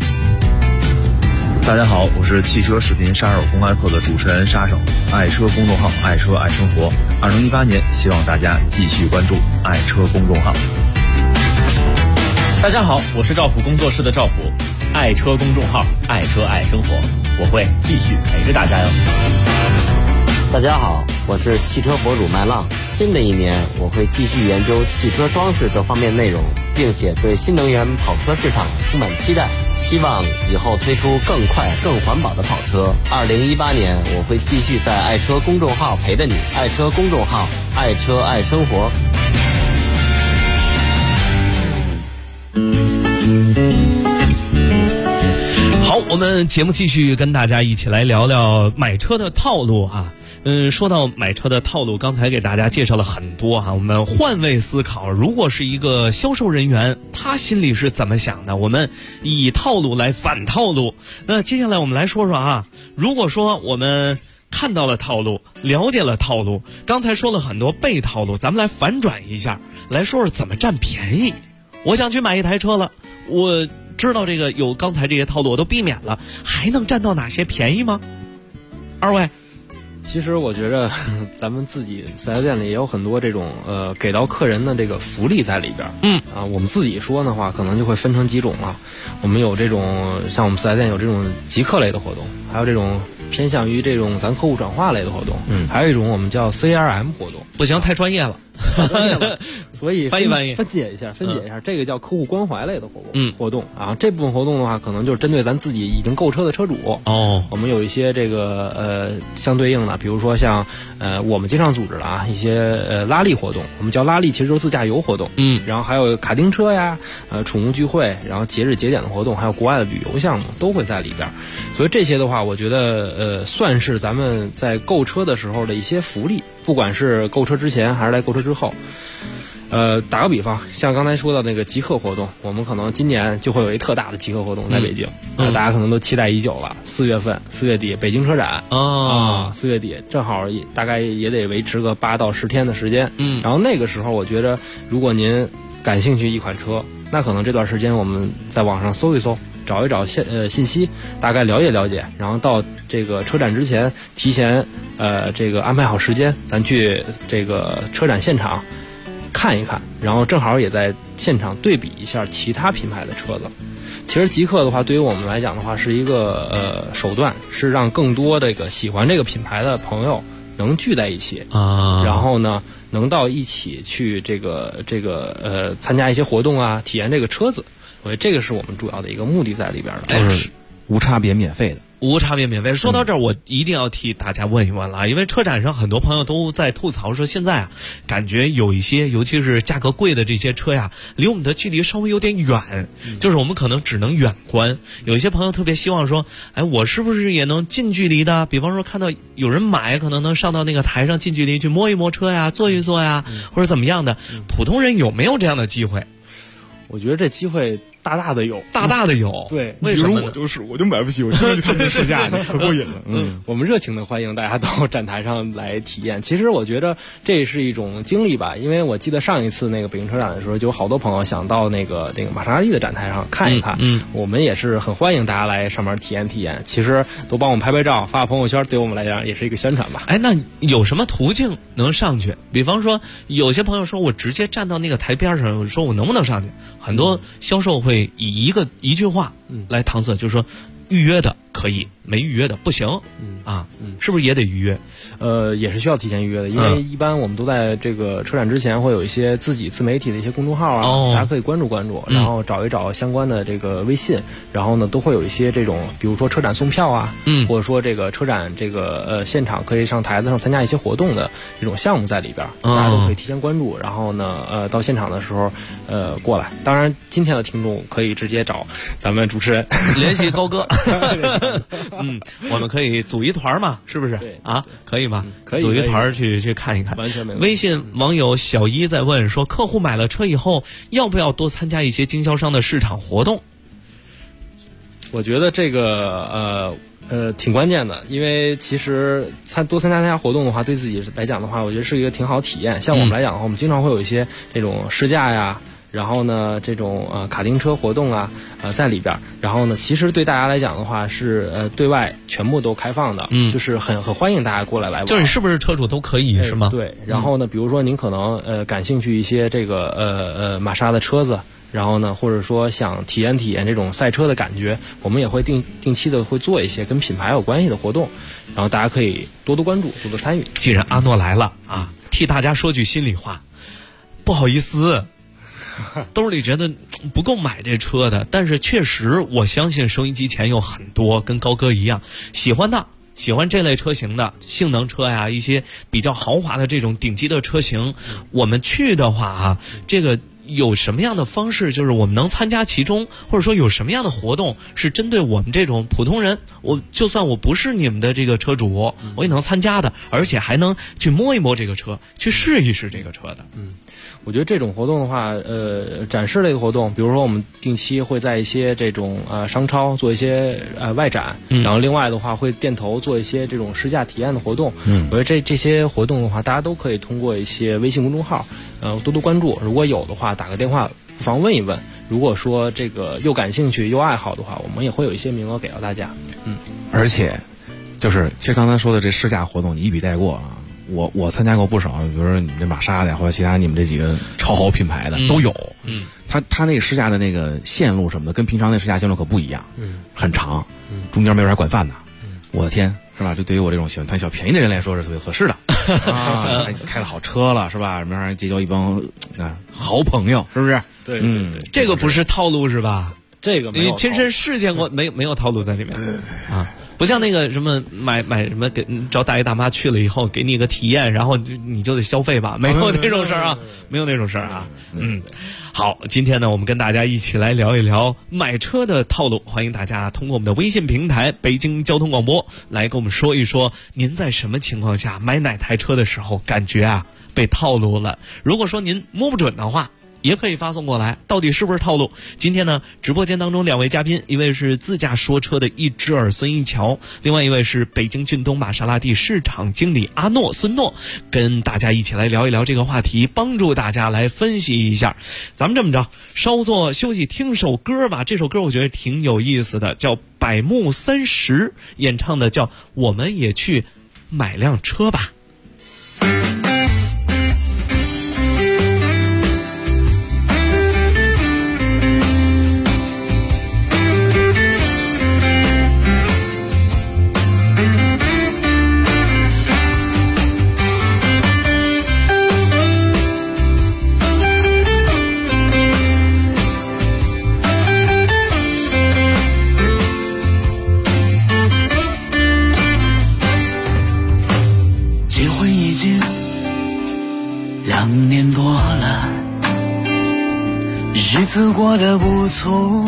大家好，我是汽车视频杀手公开课的主持人杀手，爱车公众号爱车爱生活。2018年，希望大家继续关注爱车公众号。 大家好，我是赵普工作室的赵普，爱车公众号爱车爱生活，我会继续陪着大家哟。 大家好，我是汽车博主麦浪。新的一年，我会继续研究汽车装饰这方面内容，并且对新能源跑车市场充满期待，希望以后推出更快、更环保的跑车。2018年，我会继续在爱车公众号陪着你，爱车公众号，爱车爱生活。 好，我们节目继续跟大家一起来聊聊买车的套路啊。说到买车的套路，刚才给大家介绍了很多哈。我们换位思考，如果是一个销售人员，他心里是怎么想的？我们以套路来反套路。那接下来我们来说说啊，如果说我们看到了套路，了解了套路，刚才说了很多被套路，咱们来反转一下，来说说怎么占便宜。我想去买一台车了，我知道这个有刚才这些套路我都避免了，还能占到哪些便宜吗？二位？ 其实我觉着咱们自己4S店里也有很多这种给到客人的这个福利在里边。我们自己说的话，可能就会分成几种了。我们有这种像我们4S店有这种极客类的活动，还有这种偏向于这种咱客户转化类的活动，还有一种我们叫 CRM 活动。 不行，太专业了。 所以分解一下，这个叫客户关怀类的活动啊。这部分活动的话，可能就是针对咱自己已经购车的车主哦。我们有一些这个相对应的，比如说像我们经常组织的啊一些拉力活动，我们叫拉力，其实就是自驾游活动。然后还有卡丁车呀，宠物聚会，然后节日节点的活动，还有国外的旅游项目都会在里边。所以这些的话，我觉得算是咱们在购车的时候的一些福利。不管是购车之前还是来购车之后，打个比方，像刚才说到那个极客活动，我们可能今年就会有一特大的极客活动在北京，大家可能都期待已久了。4月底北京车展4月底正好大概也得维持个8到10天的时间。然后那个时候，我觉得如果您感兴趣一款车，那可能这段时间我们在网上搜一搜。找一找信息，大概了解了解，然后到这个车展之前，提前这个安排好时间，咱去这个车展现场看一看，然后正好也在现场对比一下其他品牌的车子。其实极客的话，对于我们来讲的话，是一个手段，是让更多这个喜欢这个品牌的朋友能聚在一起啊，然后呢，能到一起去这个参加一些活动啊，体验这个车子。所以这个是我们主要的一个目的在里边的， 就是无差别免费的。 无差别免费。说到这儿，我一定要替大家问一问了，因为车展上很多朋友都在吐槽说，现在啊，感觉有一些，尤其是价格贵的这些车呀，离我们的距离稍微有点远，就是我们可能只能远观。有一些朋友特别希望说，哎，我是不是也能近距离的？比方说看到有人买，可能能上到那个台上近距离去摸一摸车呀，坐一坐呀，或者怎么样的？普通人有没有这样的机会？ 我觉得这机会大大的有，对， 为什么呢？ 我就买不起，我就去参加试驾，可过瘾了。 我们热情的欢迎大家到展台上来体验。其实我觉得这是一种经历吧，因为我记得上一次那个北京车展的时候，就有好多朋友想到那个玛莎拉蒂的展台上看一看。我们也是很欢迎大家来上面体验体验。其实都帮我们拍拍照，发朋友圈，对我们来讲也是一个宣传吧。 哎，那有什么途径能上去？比方说，有些朋友说我直接站到那个台边上，我说我能不能上去？很多销售会以一句话来搪塞，就是说预约的可以，没预约的不行。是不是也得预约？ 也是需要提前预约的，因为一般我们都在这个车展之前会有一些自媒体的一些公众号啊，大家可以关注关注，然后找一找相关的这个微信，然后呢都会有一些这种，比如说车展送票啊，或者说这个车展这个现场可以上台子上参加一些活动的这种项目在里边，大家都可以提前关注，然后呢到现场的时候过来。当然今天的听众可以直接找咱们主持人联系高哥。我们可以组一团嘛，是不是？ 对啊，可以吗？ 可以组一团去看一看， 完全没问题。 微信网友小一在问说，客户买了车以后，要不要多参加一些经销商的市场活动？ 我觉得这个挺关键的，因为其实多参加活动的话，对自己来讲的话，我觉得是一个挺好的体验。像我们来讲的话，我们经常会有一些这种试驾呀。然后呢，这种卡丁车活动啊，在里边。然后呢，其实对大家来讲的话是对外全部都开放的，就是很欢迎大家过来玩。 就是你是不是车主都可以是吗？ 对。然后呢，比如说您可能感兴趣一些这个玛莎的车子，然后呢，或者说想体验这种赛车的感觉，我们也会定期的会做一些跟品牌有关系的活动，然后大家可以多多关注，多多参与。 既然阿诺来了啊，替大家说句心里话，不好意思。兜里觉得不够买这车的，但是确实我相信收音机前有很多跟高哥一样喜欢这类车型的性能车呀，一些比较豪华的这种顶级的车型，我们去的话这个有什么样的方式，就是我们能参加其中，或者说有什么样的活动是针对我们这种普通人，我就算我不是你们的这个车主，我也能参加的，而且还能去摸一摸这个车，去试一试这个车的。 我觉得这种活动的话，展示类的活动，比如说我们定期会在一些这种商超做一些外展，然后另外的话会店头做一些这种试驾体验的活动。我觉得这些活动的话，大家都可以通过一些微信公众号，多多关注。如果有的话，打个电话不妨问一问。如果说这个又感兴趣又爱好的话，我们也会有一些名额给到大家。 而且就是其实刚才说的这试驾活动，你一笔带过啊。我参加过不少，比如说你们这玛莎的或者其他你们这几个超豪品牌的都有。他那个试驾的那个线路什么的，跟平常那试驾线路可不一样。很长，中间没有人管饭的。我的天，是吧？就对于我这种喜欢贪小便宜的人来说是特别合适的。还开了好车了，是吧？明儿结交一帮好朋友，是不是？ 对， 这个不是套路是吧？ 这个没有， 你亲身试见过，没有套路在里面啊。不像那个什么买什么给找大爷大妈去了以后给你一个体验，然后你就得消费吧，没有那种事儿啊，没有那种事儿啊。好，今天呢，我们跟大家一起来聊一聊买车的套路，欢迎大家通过我们的微信平台北京交通广播来跟我们说一说，您在什么情况下买哪台车的时候感觉被套路了？如果说您摸不准的话，也可以发送过来，到底是不是套路？今天呢，直播间当中两位嘉宾，一位是自驾说车的一只耳孙一桥，另外一位是北京骏东玛莎拉蒂市场经理阿诺孙诺，跟大家一起来聊一聊这个话题，帮助大家来分析一下。咱们这么着，稍作休息，听首歌吧。这首歌我觉得挺有意思的，叫百慕30演唱的，叫我们也去买辆车吧。 2年多了，日子过得不错，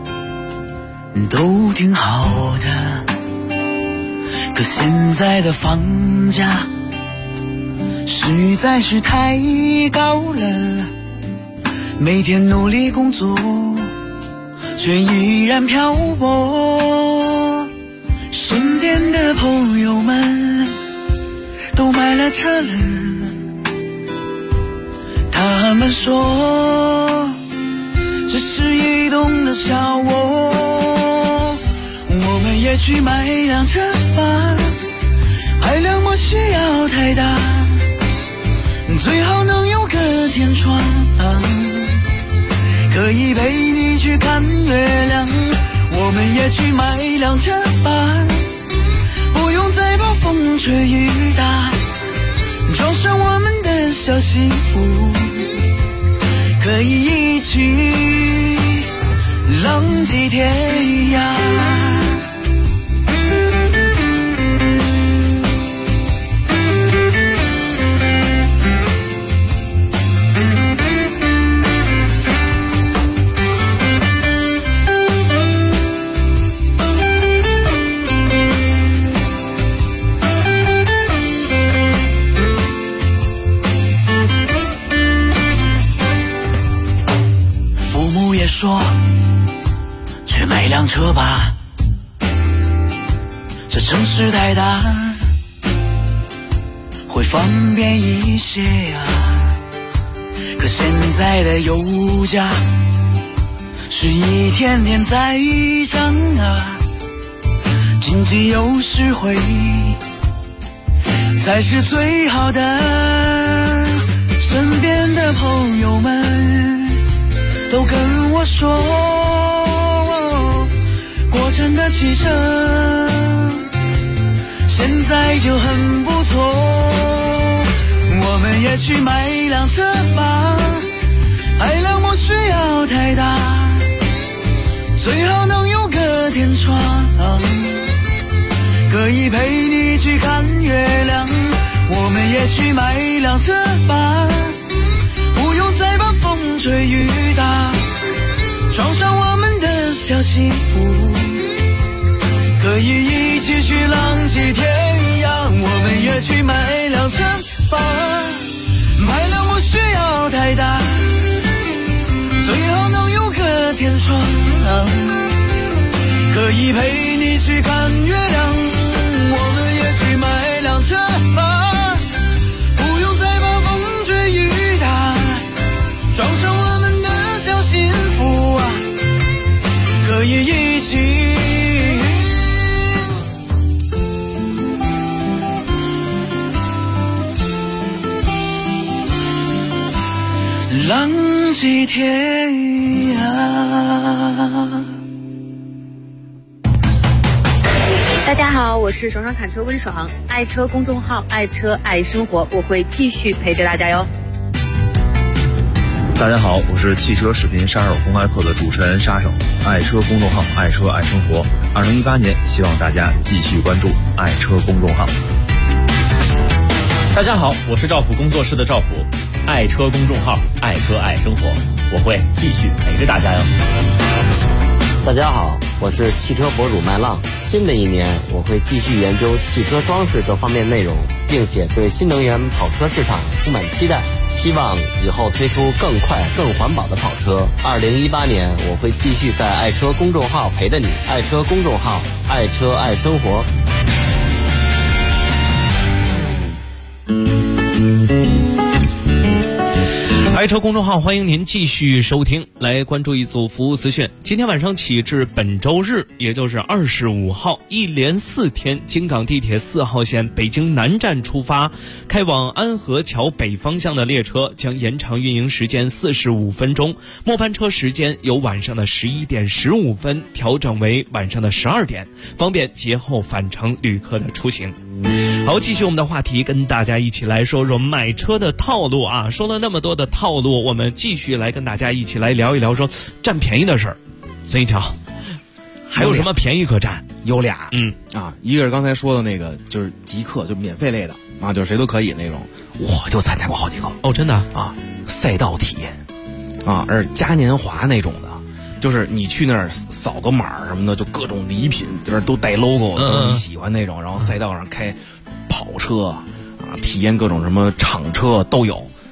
都挺好的。可现在的房价实在是太高了， 每天努力工作，却依然漂泊。身边的朋友们都买了车了，他们说这是移动的小窝，我们也去买辆车吧，排量不需要太大，最好能有个天窗，可以陪你去看月亮。我们也去买辆车吧，不用再暴风吹雨打，装上我们的小幸福，可以一起浪迹天涯。说去买辆车吧，这城市太大，会方便一些啊。可现在的油价是一天天在涨啊，经济有时会才是最好的。身边的朋友们都跟我说，国产的汽车现在就很不错，我们也去买辆车吧，排量不需要太大，最好能有个天窗，可以陪你去看月亮。我们也去买辆车吧，不用再把风吹雨打，装上我们的小幸福，可以一起去浪迹天涯。我们也去买辆车吧，排量不需要太大，最好能有个天窗，可以陪你去看月亮。我们也去买辆车吧，不用再把风吹雨打，装上我们的小幸福啊，可以一起浪迹天涯。 大家好，我是爽爽侃车温爽，爱车公众号爱车爱生活，我会继续陪着大家哟。 大家好，我是汽车视频杀手公开课的主持人杀手，爱车公众号爱车爱生活。2018年，希望大家继续关注爱车公众号。 大家好，我是赵普工作室的赵普，爱车公众号爱车爱生活，我会继续陪着大家哟。 大家好，我是汽车博主麦浪。新的一年，我会继续研究汽车装饰各方面内容，并且对新能源跑车市场充满期待。希望以后推出更快、更环保的跑车。2018年，我会继续在爱车公众号陪着你。爱车公众号，爱车爱生活。 爱车公众号欢迎您继续收听，来关注一组服务资讯。今天晚上起至本周日，也就是25号，一连4天，京港地铁4号线北京南站出发，开往安河桥北方向的列车将延长运营时间45分钟，末班车时间由晚上的11点15分调整为晚上的12点，方便节后返程旅客的出行。好，继续我们的话题，跟大家一起来说说买车的套路啊。说了那么多的套路，我们继续来跟大家一起来聊一聊说占便宜的事儿。孙一桥，还有什么便宜可占？ 有俩，一个是刚才说的那个，就是极客，就免费类的啊，就是谁都可以那种，我就参加过好几个。 哦，真的啊，赛道体验啊，而嘉年华那种的。就是你去那儿扫个码什么的，就各种礼品，就是都带 logo，都是你喜欢那种。然后赛道上开跑车啊，体验各种什么厂车都有。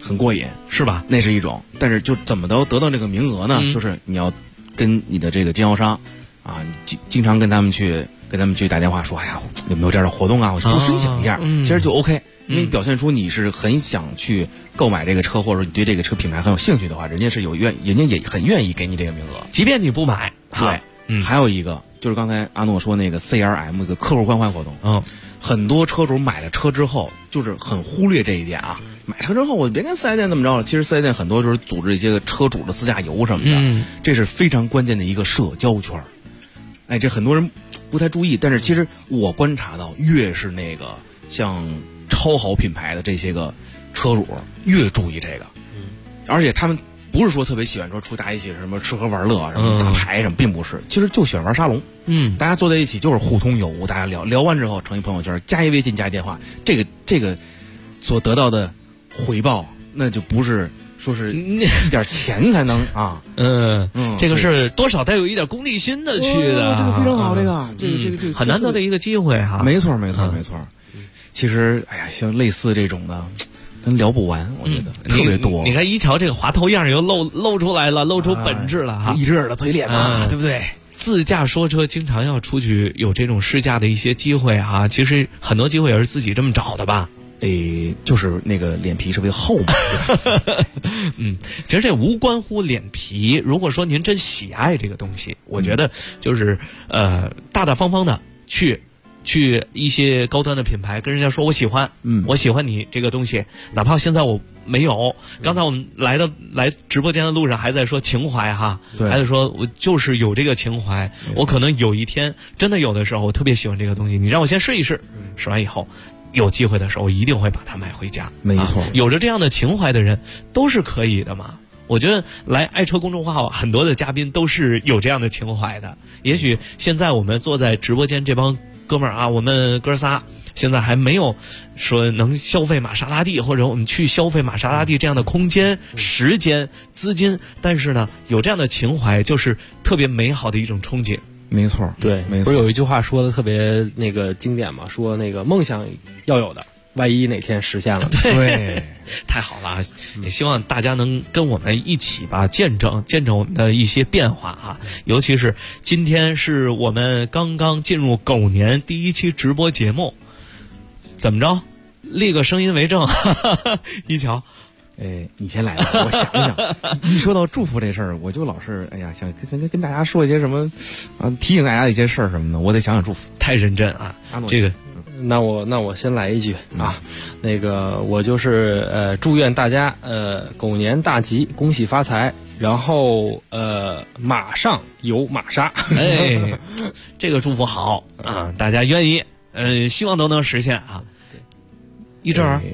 很过瘾， 是吧？ 那是一种。但是就怎么得到这个名额呢？就是你要跟你的这个经销商啊，经常跟他们去打电话说，哎呀，有没有这样的活动啊？我去多申请一下，其实就 OK。因为你表现出你是很想去购买这个车，或者说你对这个车品牌很有兴趣的话，人家也很愿意给你这个名额， 即便你不买。 对，还有一个就是刚才阿诺说那个 CRM 一个客户关怀活动，很多车主买了车之后就是很忽略这一点啊。买车之后我别跟4S店那么着了，其实4S店很多时候组织一些个车主的自驾游什么的，这是非常关键的一个社交圈。哎，这很多人不太注意，但是其实我观察到，越是那个像超好品牌的这些个车主越注意这个，而且他们不是说特别喜欢说出大家一起什么吃喝玩乐什么打牌什么，并不是，其实就喜欢玩沙龙。大家坐在一起就是互通有无，大家聊完之后成一朋友圈，加一微信加一电话，这个所得到的回报，那就不是说是一点钱才能啊， 这个是多少带有一点功利心的去的， 这个非常好，这个很难得的一个机会哈。 没错。其实，哎呀，像类似这种的，咱聊不完，我觉得特别多。 你看一瞧这个滑头样又露出来了，露出本质了哈， 一热的嘴脸嘛，对不对？ 自驾说车经常要出去有这种试驾的一些机会哈，其实很多机会也是自己这么找的吧？ 就是那个脸皮是不是厚嘛？ 其实这无关乎脸皮。如果说您真喜爱这个东西，我觉得就是大大方方的去一些高端的品牌跟人家说我喜欢，我喜欢你这个东西，哪怕现在我没有。刚才我们来直播间的路上还在说情怀哈，还在说我就是有这个情怀，我可能有一天真的有的时候我特别喜欢这个东西，你让我先试一试，试完以后有机会的时候我一定会把它买回家。 没错， 有着这样的情怀的人都是可以的嘛。我觉得来爱车公众号很多的嘉宾都是有这样的情怀的。也许现在我们坐在直播间这帮哥们儿啊，我们哥仨现在还没有说能消费玛莎拉蒂，或者我们去消费玛莎拉蒂这样的空间、时间、资金，但是呢，有这样的情怀，就是特别美好的一种憧憬。 没错， 对， 没错。 不是有一句话说的特别那个经典嘛？说那个梦想要有的，万一哪天实现了， 对，太好了！也希望大家能跟我们一起吧，见证我们的一些变化啊。尤其是今天是我们刚刚进入狗年第一期直播节目，怎么着？立个声音为证，一瞧。 你先来吧，我想一想。一说到祝福这事儿，我就老是想跟大家说一些什么啊，提醒大家的一些事儿什么的，我得想想祝福。 太认真啊，这个。 那我先来一句啊，那个我就是祝愿大家狗年大吉，恭喜发财，然后马上有玛莎。 这个祝福好啊，大家愿意希望都能实现啊。一阵儿，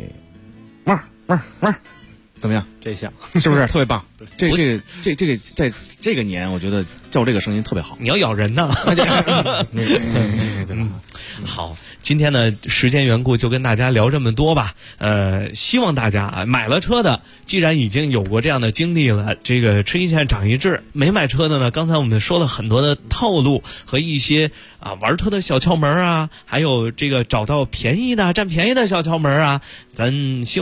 怎么样？ 这项是不是特别棒？这个在这个年，我觉得叫这个声音特别好。 你要咬人呢。好，今天呢时间缘故就跟大家聊这么多吧。希望大家啊买了车的，既然已经有过这样的经历了，这个吃一堑长一智；没买车的呢，刚才我们说了很多的套路和一些玩车的小窍门啊，还有这个找到便宜的占便宜的小窍门啊，咱希望